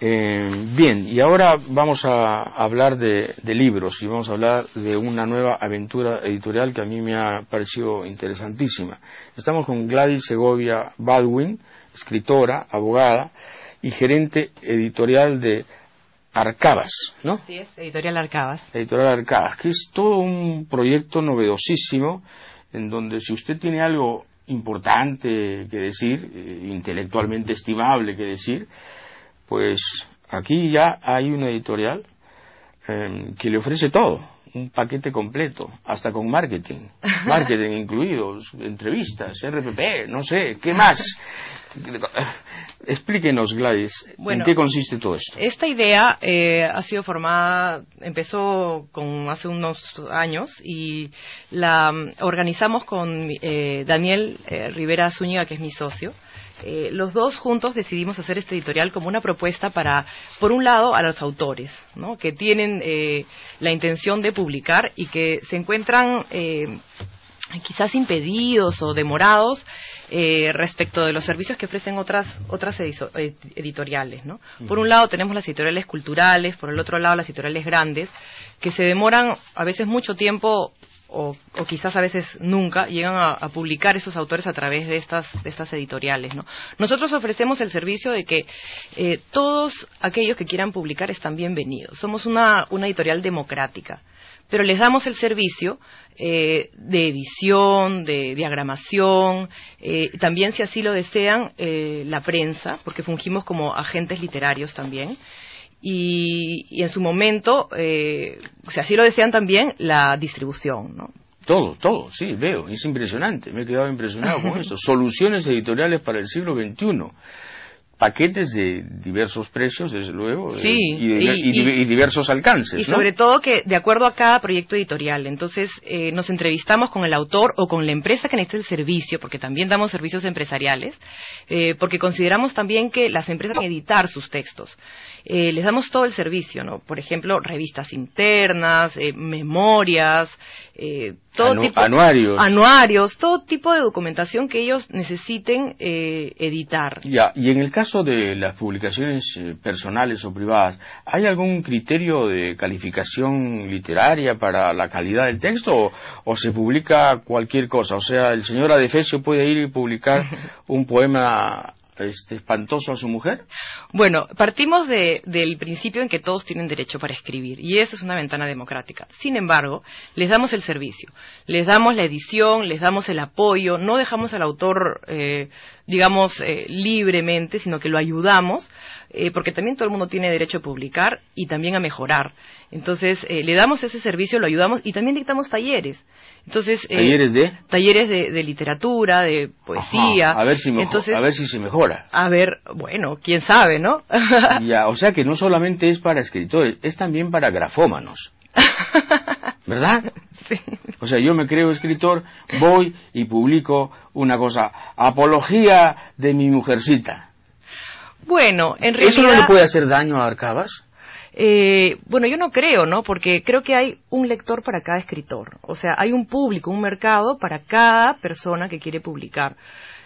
Bien, y ahora vamos a hablar de libros y vamos a hablar de una nueva aventura editorial que a mí me ha parecido interesantísima. Estamos con Gladys Segovia Baldwin, escritora, abogada y gerente editorial de Arcabas, ¿no? Sí, es Editorial Arcabas. Editorial Arcabas, que es todo un proyecto novedosísimo en donde si usted tiene algo importante que decir, intelectualmente estimable que decir, pues aquí ya hay una editorial que le ofrece todo, un paquete completo, hasta con marketing incluido, entrevistas, RPP, no sé, ¿qué más? Explíquenos, Gladys, ¿en qué consiste todo esto? Esta idea ha sido empezó hace unos años y la organizamos con Daniel Rivera Zúñiga, que es mi socio. Los dos juntos decidimos hacer este editorial como una propuesta para, por un lado, a los autores, ¿no?, que tienen la intención de publicar y que se encuentran quizás impedidos o demorados respecto de los servicios que ofrecen otras editoriales, ¿no? Por un lado tenemos las editoriales culturales, por el otro lado las editoriales grandes, que se demoran a veces mucho tiempo o quizás a veces nunca llegan a publicar esos autores a través de estas editoriales, ¿no? Nosotros ofrecemos el servicio de que todos aquellos que quieran publicar están bienvenidos. Somos una editorial democrática, pero les damos el servicio de edición, de diagramación, también, si así lo desean, la prensa, porque fungimos como agentes literarios también. Y en su momento, si así lo desean también, la distribución, ¿no? Todo, sí, veo, es impresionante, me he quedado impresionado con esto. Soluciones editoriales para el siglo XXI. Paquetes de diversos precios, desde luego, sí, y diversos alcances, y sobre todo que de acuerdo a cada proyecto editorial. Entonces nos entrevistamos con el autor o con la empresa que necesita el servicio, porque también damos servicios empresariales, porque consideramos también que las empresas pueden editar sus textos. Les damos todo el servicio, ¿no? Por ejemplo, revistas internas, memorias, anuarios, todo tipo de documentación que ellos necesiten editar. Ya, y en el caso de las publicaciones personales o privadas, ¿hay algún criterio de calificación literaria para la calidad del texto o se publica cualquier cosa? O sea, el señor Adefesio puede ir y publicar un poema espantoso a su mujer. Bueno, partimos del principio en que todos tienen derecho para escribir, y esa es una ventana democrática. Sin embargo, les damos el servicio, les damos la edición, les damos el apoyo, no dejamos al autor, libremente, sino que lo ayudamos, porque también todo el mundo tiene derecho a publicar y también a mejorar. Entonces, le damos ese servicio, lo ayudamos y también dictamos talleres. Entonces, ¿talleres de? Talleres de literatura, de poesía. Ajá, a ver si se mejora. A ver, bueno, quién sabe, ¿no? Ya, o sea que no solamente es para escritores, es también para grafómanos. ¿Verdad? Sí. O sea, yo me creo escritor, voy y publico una cosa, apología de mi mujercita. Bueno, en realidad... ¿Eso no le puede hacer daño a Arcabas? Bueno, yo no creo, ¿no? Porque creo que hay un lector para cada escritor. O sea, hay un público, un mercado para cada persona que quiere publicar.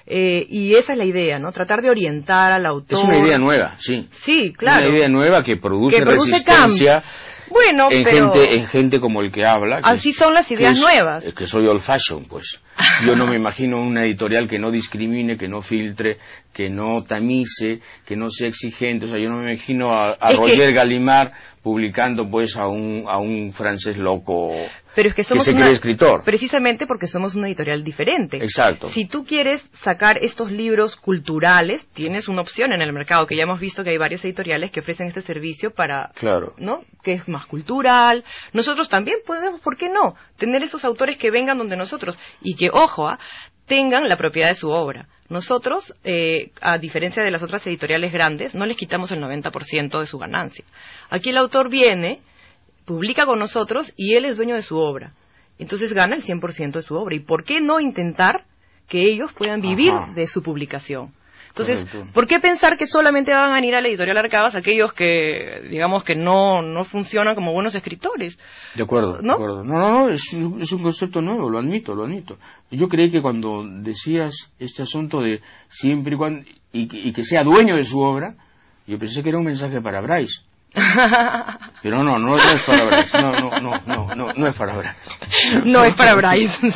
Y esa es la idea, ¿no? Tratar de orientar al autor. Es una idea nueva, sí. Sí, claro. Una idea nueva que produce resistencia. Bueno, en gente como el que habla. Así son las ideas nuevas. Es que soy old fashion, pues. Yo no me imagino una editorial que no discrimine, que no filtre, que no tamice, que no sea exigente. O sea, yo no me imagino a Roger Gallimard publicando pues a un francés loco. Pero es que somos se cree escritor. Precisamente porque somos una editorial diferente. Exacto. Si tú quieres sacar estos libros culturales, tienes una opción en el mercado, que ya hemos visto que hay varias editoriales que ofrecen este servicio para, claro, ¿no?, que es más cultural. Nosotros también podemos, ¿por qué no?, tener esos autores que vengan donde nosotros y que, ojo, tengan la propiedad de su obra. Nosotros, a diferencia de las otras editoriales grandes, no les quitamos el 90% de su ganancia. Aquí el autor viene, publica con nosotros y él es dueño de su obra. Entonces gana el 100% de su obra. ¿Y por qué no intentar que ellos puedan vivir de su publicación? Entonces, correcto, ¿por qué pensar que solamente van a ir a la editorial Arcabas aquellos que, digamos, que no funcionan como buenos escritores? De acuerdo, ¿no? De acuerdo. No, es un concepto nuevo, lo admito. Yo creí que cuando decías este asunto de siempre y cuando, y que sea dueño de su obra, Yo pensé que era un mensaje para Bryce. Pero no es para Bryce. No es para Bryce. No es para Bryce.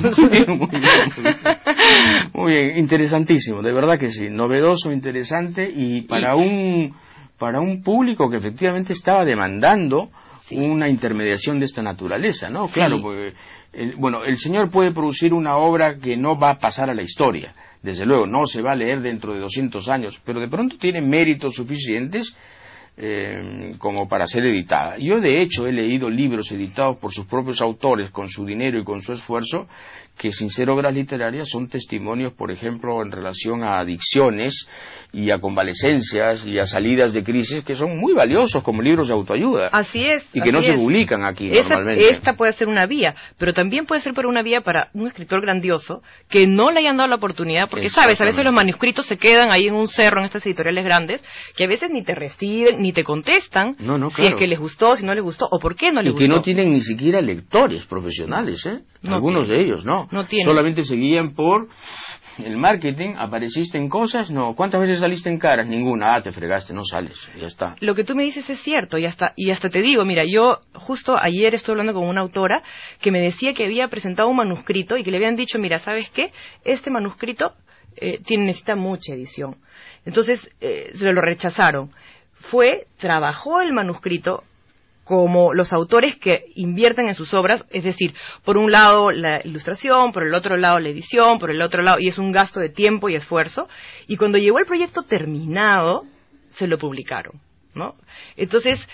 Muy bien, interesantísimo, de verdad que sí, novedoso, interesante y para un público que efectivamente estaba demandando una intermediación de esta naturaleza, ¿no? Sí. Claro, porque el señor puede producir una obra que no va a pasar a la historia, desde luego, no se va a leer dentro de 200 años, pero de pronto tiene méritos suficientes como para ser editada. Yo de hecho he leído libros editados por sus propios autores con su dinero y con su esfuerzo que sin ser obras literarias son testimonios, por ejemplo, en relación a adicciones y a convalecencias y a salidas de crisis que son muy valiosos como libros de autoayuda. Así es. Y que no se publican aquí normalmente. Esta puede ser una vía, pero también puede ser una vía para un escritor grandioso que no le hayan dado la oportunidad, porque sabes, a veces los manuscritos se quedan ahí en un cerro en estas editoriales grandes que a veces ni te reciben, ni te contestan si es que les gustó, si no les gustó o por qué no les gustó. Y que no tienen ni siquiera lectores profesionales, algunos de ellos, ¿no? Solamente se guían por el marketing. Apareciste en cosas, no. ¿Cuántas veces saliste en caras? Ninguna. Te fregaste, no sales, ya está. Lo que tú me dices es cierto, y hasta te digo, mira, yo justo ayer estuve hablando con una autora que me decía que había presentado un manuscrito y que le habían dicho, mira, ¿sabes qué? Este manuscrito necesita mucha edición. Entonces se lo rechazaron. Trabajó el manuscrito como los autores que invierten en sus obras, es decir, por un lado la ilustración, por el otro lado la edición, por el otro lado, y es un gasto de tiempo y esfuerzo, y cuando llegó el proyecto terminado, se lo publicaron, ¿no? Entonces,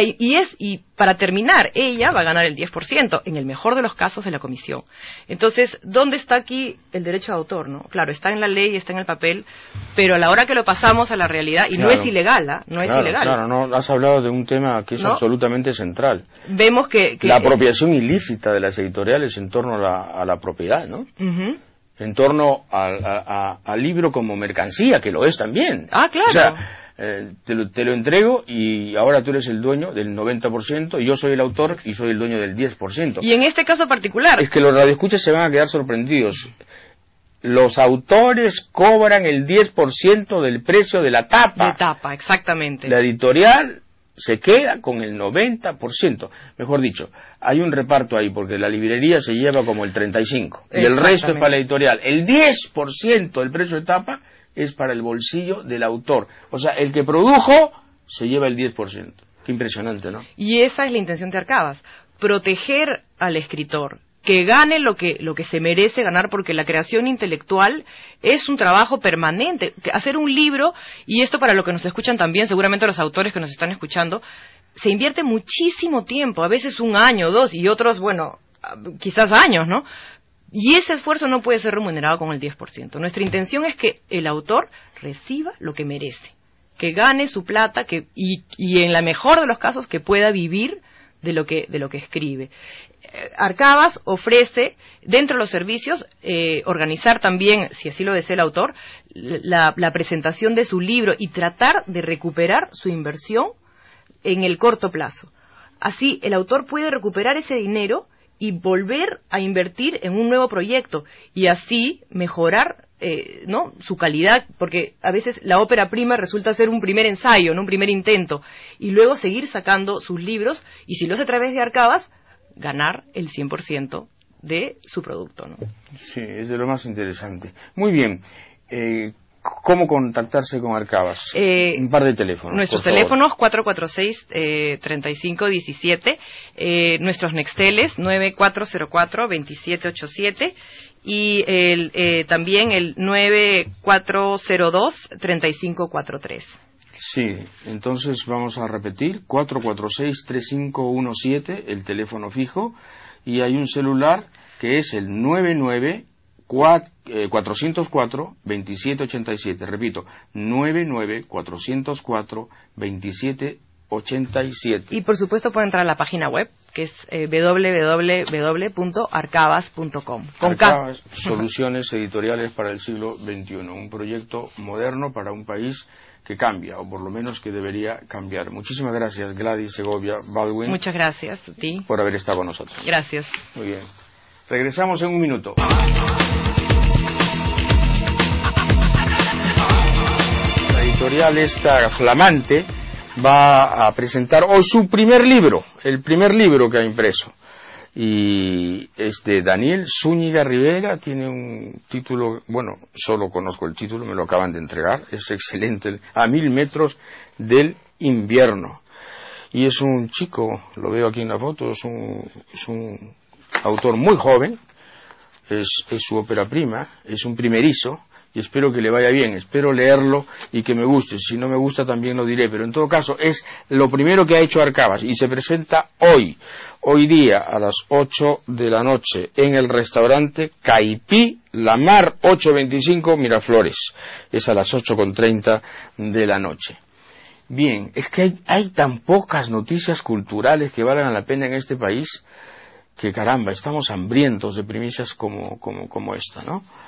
y para terminar, ella va a ganar el 10%, en el mejor de los casos, de la comisión. Entonces, ¿dónde está aquí el derecho de autor, no? Claro, está en la ley, está en el papel, pero a la hora que lo pasamos a la realidad, y no es ilegal, no es ilegal. Claro, no, has hablado de un tema que es absolutamente central. Vemos que la apropiación ilícita de las editoriales en torno a la propiedad, ¿no? En torno al libro como mercancía, que lo es también. Ah, claro. O sea, te lo entrego y ahora tú eres el dueño del 90% y yo soy el autor y soy el dueño del 10%. Y en este caso particular... Es que los radioescuchas se van a quedar sorprendidos. Los autores cobran el 10% del precio de la tapa. De tapa, exactamente. La editorial se queda con el 90%. Mejor dicho, hay un reparto ahí porque la librería se lleva como el 35% y el resto es para la editorial. El 10% del precio de tapa es para el bolsillo del autor. O sea, el que produjo se lleva el 10%. Qué impresionante, ¿no? Y esa es la intención de Arcabas, proteger al escritor, que gane lo que se merece ganar, porque la creación intelectual es un trabajo permanente. Hacer un libro, y esto para lo que nos escuchan también, seguramente los autores que nos están escuchando, se invierte muchísimo tiempo, a veces 1 año, 2, y otros, quizás años, ¿no? Y ese esfuerzo no puede ser remunerado con el 10%. Nuestra intención es que el autor reciba lo que merece, que gane su plata, y en la mejor de los casos que pueda vivir de lo que escribe. Arcabas ofrece, dentro de los servicios, organizar también, si así lo desea el autor, la presentación de su libro y tratar de recuperar su inversión en el corto plazo. Así, el autor puede recuperar ese dinero y volver a invertir en un nuevo proyecto y así mejorar su calidad, porque a veces la ópera prima resulta ser un primer ensayo, un primer intento, y luego seguir sacando sus libros, y si lo hace a través de Arcabas, ganar el 100% de su producto, ¿no? Sí, es de lo más interesante. Muy bien. ¿Cómo contactarse con Arcabas? Un par de teléfonos. Nuestros teléfonos 446-3517, nuestros nexteles 9404-2787 y también el 9402-3543. Sí, entonces vamos a repetir, 446-3517, el teléfono fijo, y hay un celular que es el 404-2787, repito, 404-2787. Y por supuesto pueden entrar a la página web, que es www.arcabas.com. Arcabas, soluciones editoriales para el siglo XXI, un proyecto moderno para un país que cambia, o por lo menos que debería cambiar. Muchísimas gracias, Gladys Segovia Baldwin. Muchas gracias a ti. Por haber estado con nosotros. Gracias. Muy bien. Regresamos en un minuto. La editorial editorial esta flamante va a presentar hoy su primer libro, el primer libro que ha impreso. Y es de Daniel Zúñiga Rivera, tiene un título, bueno, solo conozco el título, me lo acaban de entregar, es excelente, A 1000 metros del invierno. Y es un chico, lo veo aquí en la foto, es un autor muy joven, es su ópera prima, es un primerizo, y espero que le vaya bien, espero leerlo y que me guste. Si no me gusta también lo diré, pero en todo caso es lo primero que ha hecho Arcabas y se presenta hoy día a las 8 de la noche en el restaurante Caipí La Mar 825 Miraflores. Es a las 8:30 de la noche. Bien, es que hay tan pocas noticias culturales que valgan la pena en este país que caramba, estamos hambrientos de primicias como esta, ¿no?